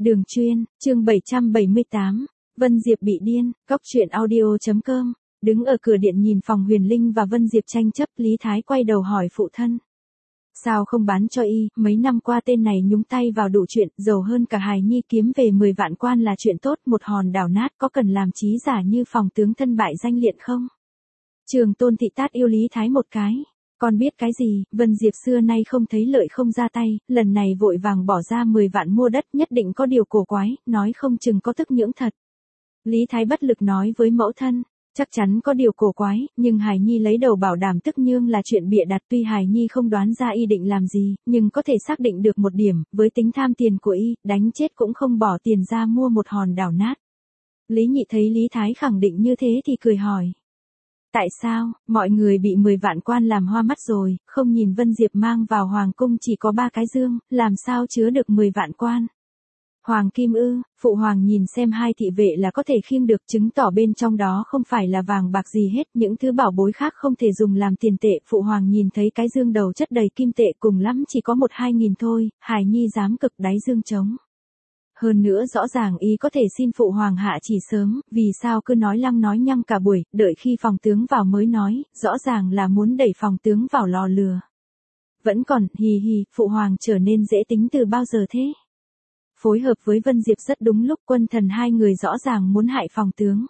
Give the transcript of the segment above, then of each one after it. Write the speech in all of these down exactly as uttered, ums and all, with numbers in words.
Đường chuyên, chương bảy trăm bảy mươi tám, Vân Diệp bị điên, cóc truyện audio chấm com. Đứng ở cửa điện nhìn phòng Huyền Linh và Vân Diệp tranh chấp, Lý Thái quay đầu hỏi phụ thân. Sao không bán cho y, mấy năm qua tên này nhúng tay vào đủ chuyện, giàu hơn cả hài nhi, kiếm về mười vạn quan là chuyện tốt, một hòn đảo nát có cần làm trí giả như phòng tướng thân bại danh liệt không? Trường Tôn thị tát yêu Lý Thái một cái. Con biết cái gì, Vân Diệp xưa nay không thấy lợi không ra tay, lần này vội vàng bỏ ra mười vạn mua đất, nhất định có điều cổ quái, nói không chừng có tức nhưỡng thật. Lý Thái bất lực nói với mẫu thân, chắc chắn có điều cổ quái, nhưng Hải Nhi lấy đầu bảo đảm tức nhưỡng là chuyện bịa đặt, tuy Hải Nhi không đoán ra y định làm gì, nhưng có thể xác định được một điểm, với tính tham tiền của y, đánh chết cũng không bỏ tiền ra mua một hòn đảo nát. Lý Nhị thấy Lý Thái khẳng định như thế thì cười hỏi. Tại sao, mọi người bị mười vạn quan làm hoa mắt rồi, không nhìn Vân Diệp mang vào hoàng cung chỉ có ba cái dương, làm sao chứa được mười vạn quan? Hoàng kim ư, phụ hoàng nhìn xem hai thị vệ là có thể khiêng được, chứng tỏ bên trong đó không phải là vàng bạc gì hết, những thứ bảo bối khác không thể dùng làm tiền tệ. Phụ hoàng nhìn thấy cái dương đầu chất đầy kim tệ, cùng lắm chỉ có một hai nghìn thôi, Hải Nhi dám cực đáy dương trống. Hơn nữa rõ ràng y có thể xin phụ hoàng hạ chỉ sớm, vì sao cứ nói lăng nói nhăng cả buổi, đợi khi phòng tướng vào mới nói, rõ ràng là muốn đẩy phòng tướng vào lò lừa. Vẫn còn, hì hì, phụ hoàng trở nên dễ tính từ bao giờ thế? Phối hợp với Vân Diệp rất đúng lúc, quân thần hai người rõ ràng muốn hại phòng tướng.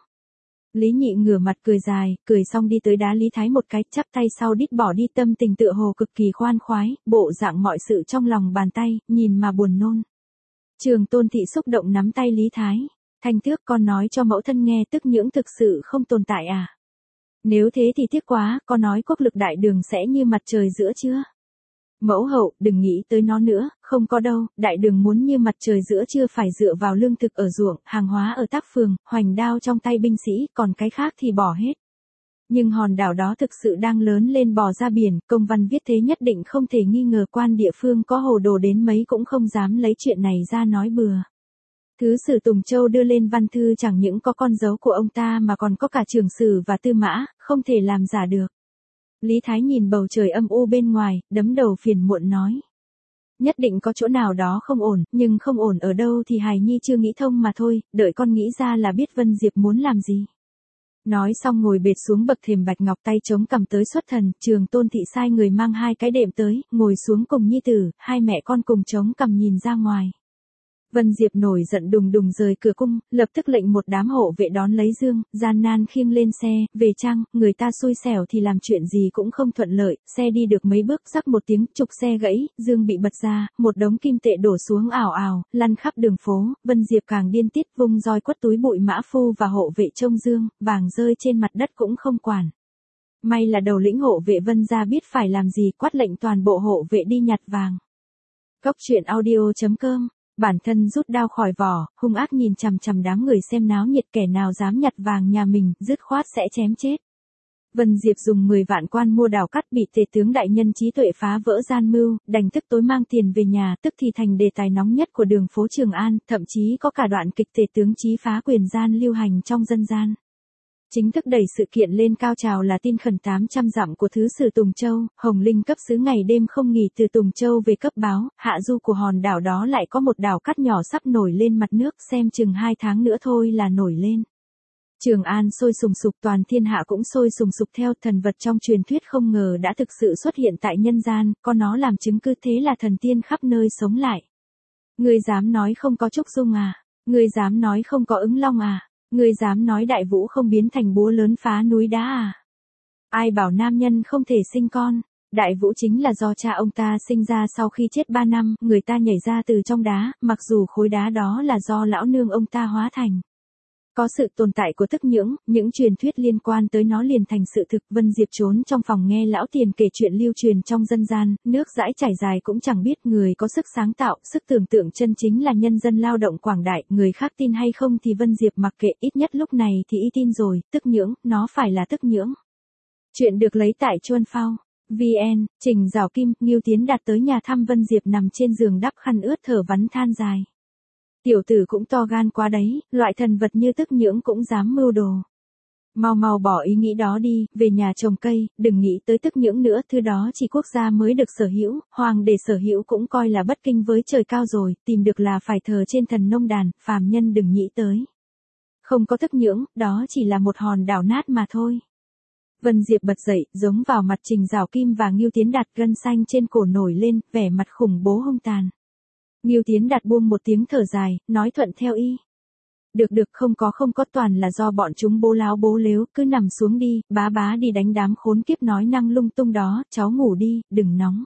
Lý Nhị ngửa mặt cười dài, cười xong đi tới đá Lý Thái một cái, chắp tay sau đít bỏ đi, tâm tình tựa hồ cực kỳ khoan khoái, bộ dạng mọi sự trong lòng bàn tay, nhìn mà buồn nôn. Trường Tôn thị xúc động nắm tay Lý Thái. Thanh Tước, con nói cho mẫu thân nghe, tức nhưỡng thực sự không tồn tại à? Nếu thế thì tiếc quá, con nói quốc lực đại đường sẽ như mặt trời giữa trưa. Mẫu hậu, đừng nghĩ tới nó nữa, không có đâu, đại đường muốn như mặt trời giữa trưa phải dựa vào lương thực ở ruộng, hàng hóa ở tác phường, hoành đao trong tay binh sĩ, còn cái khác thì bỏ hết. Nhưng hòn đảo đó thực sự đang lớn lên bò ra biển, công văn viết thế nhất định không thể nghi ngờ, quan địa phương có hồ đồ đến mấy cũng không dám lấy chuyện này ra nói bừa. Thứ sử Tùng Châu đưa lên văn thư chẳng những có con dấu của ông ta mà còn có cả trường sử và tư mã, không thể làm giả được. Lý Thái nhìn bầu trời âm u bên ngoài, đấm đầu phiền muộn nói. Nhất định có chỗ nào đó không ổn, nhưng không ổn ở đâu thì Hải Nhi chưa nghĩ thông mà thôi, đợi con nghĩ ra là biết Vân Diệp muốn làm gì. Nói xong ngồi bệt xuống bậc thềm bạch ngọc, tay chống cằm tới xuất thần. Trường Tôn thị sai người mang hai cái đệm tới, ngồi xuống cùng nhi tử, hai mẹ con cùng chống cằm nhìn ra ngoài. Vân Diệp nổi giận đùng đùng rời cửa cung, lập tức lệnh một đám hộ vệ đón lấy dương, gian nan khiêng lên xe, về chăng, người ta xui xẻo thì làm chuyện gì cũng không thuận lợi, xe đi được mấy bước, rắc một tiếng, trục xe gãy, dương bị bật ra, một đống kim tệ đổ xuống ảo ảo, lăn khắp đường phố. Vân Diệp càng điên tiết, vung roi quất túi bụi mã phu và hộ vệ trông dương, vàng rơi trên mặt đất cũng không quản. May là đầu lĩnh hộ vệ Vân gia biết phải làm gì, quát lệnh toàn bộ hộ vệ đi nhặt vàng. Cóc truyện audio chấm com. Bản thân rút đao khỏi vỏ, hung ác nhìn chằm chằm đám người xem náo nhiệt, kẻ nào dám nhặt vàng nhà mình, dứt khoát sẽ chém chết. Vân Diệp dùng mười vạn quan mua đào cắt, bị tề tướng đại nhân trí tuệ phá vỡ gian mưu, đành tức tối mang tiền về nhà, tức thì thành đề tài nóng nhất của đường phố Trường An, thậm chí có cả đoạn kịch tề tướng chí phá quyền gian lưu hành trong dân gian. Chính thức đẩy sự kiện lên cao trào là tin khẩn tám trăm dặm của thứ sử Tùng Châu, Hồng Linh cấp sứ ngày đêm không nghỉ từ Tùng Châu về cấp báo, hạ du của hòn đảo đó lại có một đảo cát nhỏ sắp nổi lên mặt nước, xem chừng hai tháng nữa thôi là nổi lên. Trường An sôi sùng sục, toàn thiên hạ cũng sôi sùng sục theo, thần vật trong truyền thuyết không ngờ đã thực sự xuất hiện tại nhân gian, có nó làm chứng cứ, thế là thần tiên khắp nơi sống lại. Ngươi dám nói không có Trúc Dung à? Ngươi dám nói không có Ứng Long à? Ngươi dám nói Đại Vũ không biến thành búa lớn phá núi đá à? Ai bảo nam nhân không thể sinh con? Đại Vũ chính là do cha ông ta sinh ra sau khi chết ba năm, người ta nhảy ra từ trong đá, mặc dù khối đá đó là do lão nương ông ta hóa thành. Có sự tồn tại của tức nhưỡng, những truyền thuyết liên quan tới nó liền thành sự thực. Vân Diệp trốn trong phòng nghe lão tiền kể chuyện lưu truyền trong dân gian, nước dãi chảy dài cũng chẳng biết. Người có sức sáng tạo, sức tưởng tượng chân chính là nhân dân lao động quảng đại, người khác tin hay không thì Vân Diệp mặc kệ, ít nhất lúc này thì y tin rồi, tức nhưỡng, nó phải là tức nhưỡng. Chuyện được lấy tại Chuan Phao. vê en, Trình Giảo Kim, Ngưu Tiến Đạt tới nhà thăm Vân Diệp nằm trên giường đắp khăn ướt thở vắn than dài. Tiểu tử cũng to gan quá đấy, loại thần vật như tức nhưỡng cũng dám mưu đồ. Mau mau bỏ ý nghĩ đó đi, về nhà trồng cây, đừng nghĩ tới tức nhưỡng nữa, thứ đó chỉ quốc gia mới được sở hữu, hoàng để sở hữu cũng coi là bất kinh với trời cao rồi, tìm được là phải thờ trên thần nông đàn, phàm nhân đừng nghĩ tới. Không có tức nhưỡng, đó chỉ là một hòn đảo nát mà thôi. Vân Diệp bật dậy, giống vào mặt Trình Giảo Kim và Ngưu Tiến Đạt, gân xanh trên cổ nổi lên, vẻ mặt khủng bố hung tàn. Ngưu Tiến Đạt buông một tiếng thở dài, nói thuận theo y. Được được, không có không có, toàn là do bọn chúng bố láo bố lếu, cứ nằm xuống đi, bá bá đi đánh đám khốn kiếp nói năng lung tung đó, cháu ngủ đi, đừng nóng.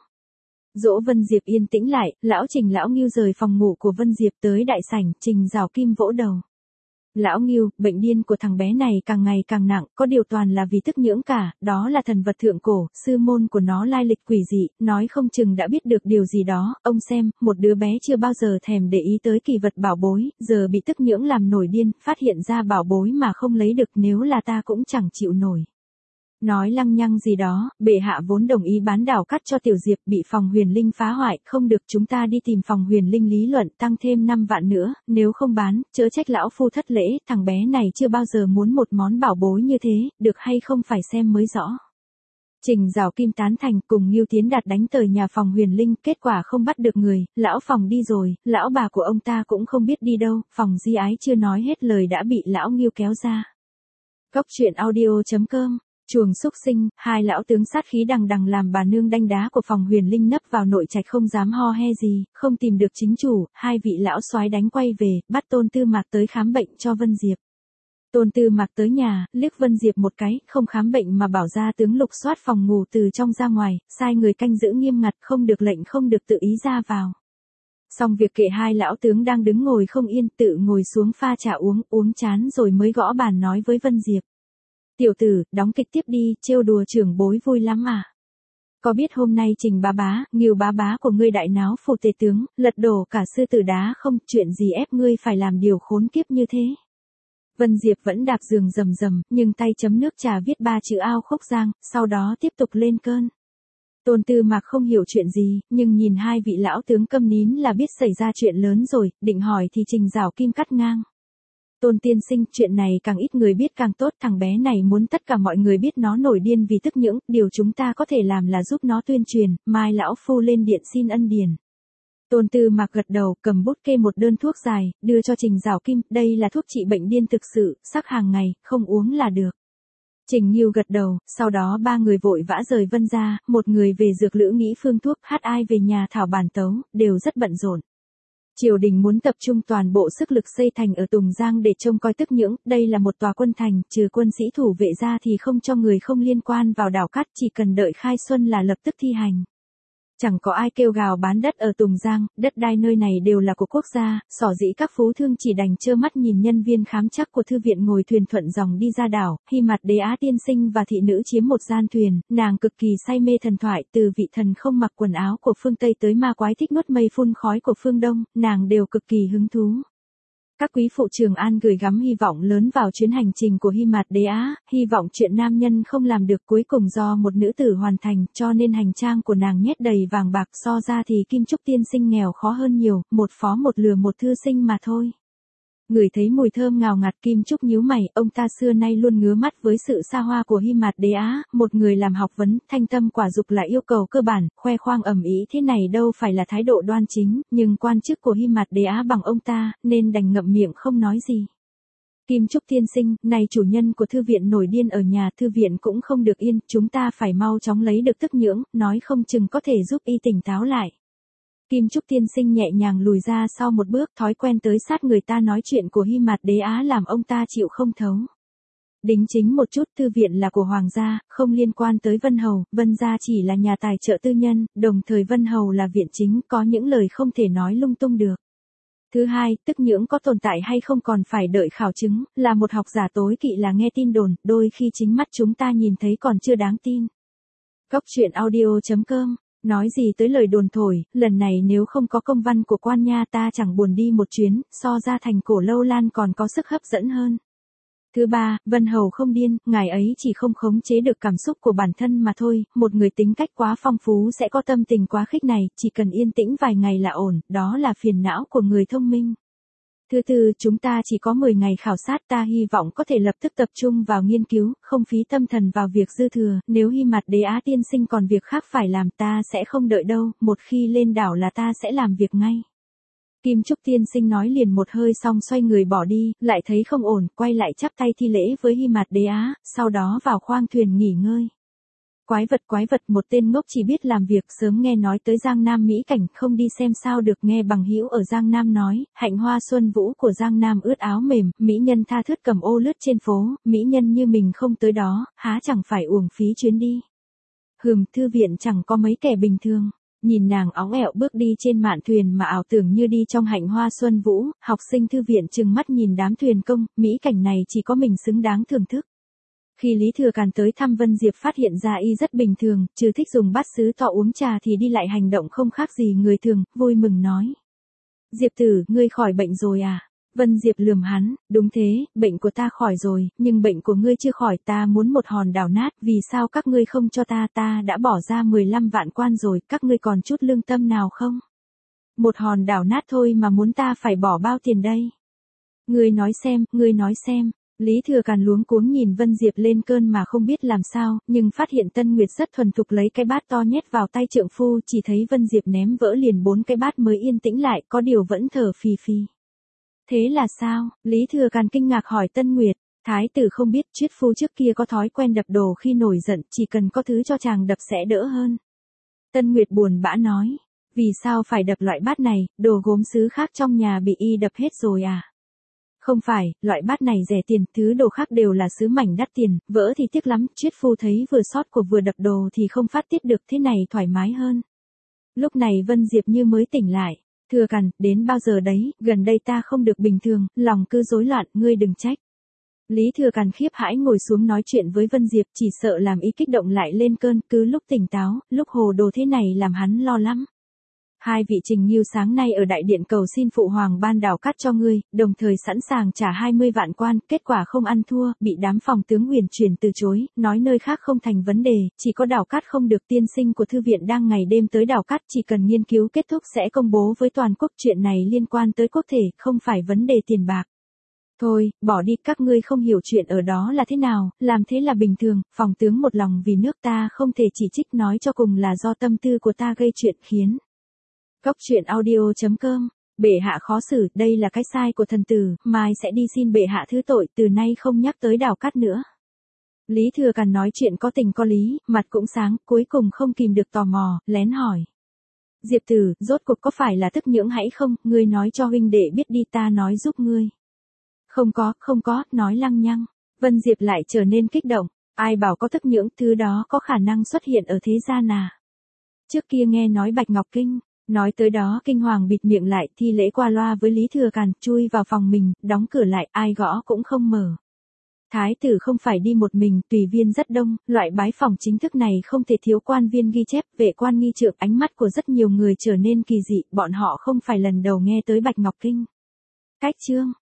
Dỗ Vân Diệp yên tĩnh lại, lão Trình lão Ngưu rời phòng ngủ của Vân Diệp tới đại sảnh, Trình Giảo Kim vỗ đầu. Lão Ngưu, bệnh điên của thằng bé này càng ngày càng nặng, có điều toàn là vì tức nhưỡng cả, đó là thần vật thượng cổ, sư môn của nó lai lịch quỷ dị, nói không chừng đã biết được điều gì đó, ông xem, một đứa bé chưa bao giờ thèm để ý tới kỳ vật bảo bối, giờ bị tức nhưỡng làm nổi điên, phát hiện ra bảo bối mà không lấy được, nếu là ta cũng chẳng chịu nổi. Nói lăng nhăng gì đó, bệ hạ vốn đồng ý bán đảo cắt cho Tiểu Diệp, bị phòng Huyền Linh phá hoại, không được, chúng ta đi tìm phòng Huyền Linh lý luận, tăng thêm năm vạn nữa, nếu không bán, chớ trách lão phu thất lễ, thằng bé này chưa bao giờ muốn một món bảo bối như thế, được hay không phải xem mới rõ. Trình Giảo Kim tán thành, cùng Ngưu Tiến Đạt đánh tới nhà phòng Huyền Linh, kết quả không bắt được người, lão phòng đi rồi, lão bà của ông ta cũng không biết đi đâu, phòng Di Ái chưa nói hết lời đã bị lão Ngưu kéo ra. Cốc truyện audio chấm com. Chuồng xúc sinh, hai lão tướng sát khí đằng đằng làm bà nương đanh đá của phòng Huyền Linh nấp vào nội trạch không dám ho he gì, không tìm được chính chủ, hai vị lão soái đánh quay về, bắt Tôn Tư Mạc tới khám bệnh cho Vân Diệp. Tôn Tư Mạc tới nhà, liếc Vân Diệp một cái, không khám bệnh mà bảo ra tướng lục soát phòng ngủ từ trong ra ngoài, sai người canh giữ nghiêm ngặt, không được lệnh không được tự ý ra vào. Xong việc kệ hai lão tướng đang đứng ngồi không yên, tự ngồi xuống pha trà uống, uống chán rồi mới gõ bàn nói với Vân Diệp. Tiểu tử, đóng kịch tiếp đi, trêu đùa trưởng bối vui lắm à. Có biết hôm nay Trình bá bá, Ngưu bá bá của ngươi đại náo phủ tề tướng, lật đổ cả sư tử đá không, chuyện gì ép ngươi phải làm điều khốn kiếp như thế. Vân Diệp vẫn đạp giường rầm rầm, nhưng tay chấm nước trà viết ba chữ ao khúc giang, sau đó tiếp tục lên cơn. Tôn Tư Mạc không hiểu chuyện gì, nhưng nhìn hai vị lão tướng câm nín là biết xảy ra chuyện lớn rồi, định hỏi thì Trình Giảo Kim cắt ngang. Tôn tiên sinh, chuyện này càng ít người biết càng tốt, thằng bé này muốn tất cả mọi người biết nó nổi điên vì tức nhưỡng, điều chúng ta có thể làm là giúp nó tuyên truyền, mai lão phu lên điện xin ân điển. Tôn Tư Mạc gật đầu, cầm bút kê một đơn thuốc dài, đưa cho Trình Giảo Kim, đây là thuốc trị bệnh điên thực sự, sắc hàng ngày, không uống là được. Trình Nghiêu gật đầu, sau đó ba người vội vã rời Vân ra, một người về dược lữ nghĩ phương thuốc, hát ai về nhà thảo bản tấu, đều rất bận rộn. Triều đình muốn tập trung toàn bộ sức lực xây thành ở Tùng Giang để trông coi tức nhưỡng, đây là một tòa quân thành, trừ quân sĩ thủ vệ ra thì không cho người không liên quan vào đảo cát, chỉ cần đợi khai xuân là lập tức thi hành. Chẳng có ai kêu gào bán đất ở Tùng Giang, đất đai nơi này đều là của quốc gia, xỏ dĩ các phú thương chỉ đành trơ mắt nhìn nhân viên khám chắc của thư viện ngồi thuyền thuận dòng đi ra đảo, Hy Mạt Đế Á tiên sinh và thị nữ chiếm một gian thuyền, nàng cực kỳ say mê thần thoại, từ vị thần không mặc quần áo của phương Tây tới ma quái thích nuốt mây phun khói của phương Đông, nàng đều cực kỳ hứng thú. Các quý phụ Trường An gửi gắm hy vọng lớn vào chuyến hành trình của Hy Mạt Đế Á, hy vọng chuyện nam nhân không làm được cuối cùng do một nữ tử hoàn thành, cho nên hành trang của nàng nhét đầy vàng bạc, so ra thì Kim Trúc tiên sinh nghèo khó hơn nhiều, một phó một lừa một thư sinh mà thôi. Ngửi thấy mùi thơm ngào ngạt, Kim Trúc nhíu mày, ông ta xưa nay luôn ngứa mắt với sự xa hoa của Hy Mạt Đế Á, một người làm học vấn, thanh tâm quả dục là yêu cầu cơ bản, khoe khoang ầm ĩ thế này đâu phải là thái độ đoan chính, nhưng quan chức của Hy Mạt Đế Á bằng ông ta, nên đành ngậm miệng không nói gì. Kim Trúc tiên sinh, này chủ nhân của thư viện nổi điên ở nhà, thư viện cũng không được yên, chúng ta phải mau chóng lấy được tức nhưỡng, nói không chừng có thể giúp y tỉnh táo lại. Kim Trúc tiên sinh nhẹ nhàng lùi ra sau một bước, thói quen tới sát người ta nói chuyện của Hy Mạt Đế Á làm ông ta chịu không thấu. Đính chính một chút, thư viện là của hoàng gia, không liên quan tới Vân Hầu, Vân gia chỉ là nhà tài trợ tư nhân, đồng thời Vân Hầu là viện chính, có những lời không thể nói lung tung được. Thứ hai, tức nhưỡng có tồn tại hay không còn phải đợi khảo chứng, là một học giả tối kỵ là nghe tin đồn, đôi khi chính mắt chúng ta nhìn thấy còn chưa đáng tin. Cốc truyện audio chấm com. Nói gì tới lời đồn thổi, lần này nếu không có công văn của quan nha ta chẳng buồn đi một chuyến, so ra thành Cổ Lâu Lan còn có sức hấp dẫn hơn. Thứ ba, Vân Hầu không điên, ngài ấy chỉ không khống chế được cảm xúc của bản thân mà thôi, một người tính cách quá phong phú sẽ có tâm tình quá khích này, chỉ cần yên tĩnh vài ngày là ổn, đó là phiền não của người thông minh. Thứ tư, chúng ta chỉ có mười ngày khảo sát, ta hy vọng có thể lập tức tập trung vào nghiên cứu, không phí tâm thần vào việc dư thừa, nếu Hy Mạt Đế Á tiên sinh còn việc khác phải làm ta sẽ không đợi đâu, một khi lên đảo là ta sẽ làm việc ngay. Kim Trúc tiên sinh nói liền một hơi xong xoay người bỏ đi, lại thấy không ổn, quay lại chắp tay thi lễ với Hy Mạt Đế Á, sau đó vào khoang thuyền nghỉ ngơi. Quái vật quái vật, một tên ngốc chỉ biết làm việc, sớm nghe nói tới Giang Nam mỹ cảnh, không đi xem sao được. Nghe bằng hữu ở Giang Nam nói, hạnh hoa xuân vũ của Giang Nam ướt áo mềm, mỹ nhân tha thướt cầm ô lướt trên phố, mỹ nhân như mình không tới đó, há chẳng phải uổng phí chuyến đi. Hừm, thư viện chẳng có mấy kẻ bình thường. Nhìn nàng óng ẹo bước đi trên mạn thuyền mà ảo tưởng như đi trong hạnh hoa xuân vũ, học sinh thư viện trừng mắt nhìn đám thuyền công, mỹ cảnh này chỉ có mình xứng đáng thưởng thức. Khi Lý Thừa Càn tới thăm Vân Diệp phát hiện ra y rất bình thường, trừ thích dùng bát sứ to uống trà thì đi lại hành động không khác gì người thường, vui mừng nói. Diệp tử, ngươi khỏi bệnh rồi à? Vân Diệp lườm hắn, đúng thế, bệnh của ta khỏi rồi, nhưng bệnh của ngươi chưa khỏi, ta muốn một hòn đảo nát, vì sao các ngươi không cho ta, ta đã bỏ ra mười lăm vạn quan rồi, các ngươi còn chút lương tâm nào không? Một hòn đảo nát thôi mà muốn ta phải bỏ bao tiền đây? Ngươi nói xem, ngươi nói xem. Lý Thừa Càn luống cuống nhìn Vân Diệp lên cơn mà không biết làm sao, nhưng phát hiện Tân Nguyệt rất thuần thục lấy cái bát to nhét vào tay trượng phu, chỉ thấy Vân Diệp ném vỡ liền bốn cái bát mới yên tĩnh lại, có điều vẫn thở phì phì. Thế là sao? Lý Thừa Càn kinh ngạc hỏi Tân Nguyệt. Thái tử không biết triết phu trước kia có thói quen đập đồ khi nổi giận, chỉ cần có thứ cho chàng đập sẽ đỡ hơn. Tân Nguyệt buồn bã nói, vì sao phải đập loại bát này, đồ gốm sứ khác trong nhà bị y đập hết rồi à? Không phải, loại bát này rẻ tiền, thứ đồ khác đều là sứ mảnh đắt tiền, vỡ thì tiếc lắm, triết phu thấy vừa sót của vừa đập đồ thì không phát tiết được, thế này thoải mái hơn. Lúc này Vân Diệp như mới tỉnh lại, Thừa Càn, đến bao giờ đấy, gần đây ta không được bình thường, lòng cứ rối loạn, ngươi đừng trách. Lý Thừa Càn khiếp hãi ngồi xuống nói chuyện với Vân Diệp, chỉ sợ làm ý kích động lại lên cơn, cứ lúc tỉnh táo, lúc hồ đồ thế này làm hắn lo lắm. Hai vị Trình Nghiêu sáng nay ở đại điện cầu xin phụ hoàng ban đảo cát cho ngươi, đồng thời sẵn sàng trả hai mươi vạn quan, kết quả không ăn thua, bị đám phòng tướng Huyền Truyền từ chối, nói nơi khác không thành vấn đề, chỉ có đảo cát không được. Tiên sinh của thư viện đang ngày đêm tới đảo cát, chỉ cần nghiên cứu kết thúc sẽ công bố với toàn quốc, chuyện này liên quan tới quốc thể, không phải vấn đề tiền bạc. Thôi, bỏ đi, các ngươi không hiểu chuyện ở đó là thế nào, làm thế là bình thường, phòng tướng một lòng vì nước ta không thể chỉ trích, nói cho cùng là do tâm tư của ta gây chuyện khiến. Góc truyện audio chấm com, bệ hạ khó xử, đây là cái sai của thần tử, mai sẽ đi xin bệ hạ thứ tội, từ nay không nhắc tới đảo cát nữa. Lý Thừa Càn nói chuyện có tình có lý, mặt cũng sáng, cuối cùng không kìm được tò mò, lén hỏi. Diệp tử, rốt cuộc có phải là tức nhưỡng hãy không, ngươi nói cho huynh đệ biết đi, ta nói giúp ngươi. Không có, không có, nói lăng nhăng. Vân Diệp lại trở nên kích động, ai bảo có tức nhưỡng, thứ đó có khả năng xuất hiện ở thế gian à. Trước kia nghe nói Bạch Ngọc Kinh. Nói tới đó kinh hoàng bịt miệng lại, thi lễ qua loa với Lý Thừa Càn, chui vào phòng mình, đóng cửa lại, ai gõ cũng không mở. Thái tử không phải đi một mình, tùy viên rất đông, loại bái phòng chính thức này không thể thiếu quan viên ghi chép, vệ quan nghi trượng, ánh mắt của rất nhiều người trở nên kỳ dị, bọn họ không phải lần đầu nghe tới Bạch Ngọc Kinh. Cách chương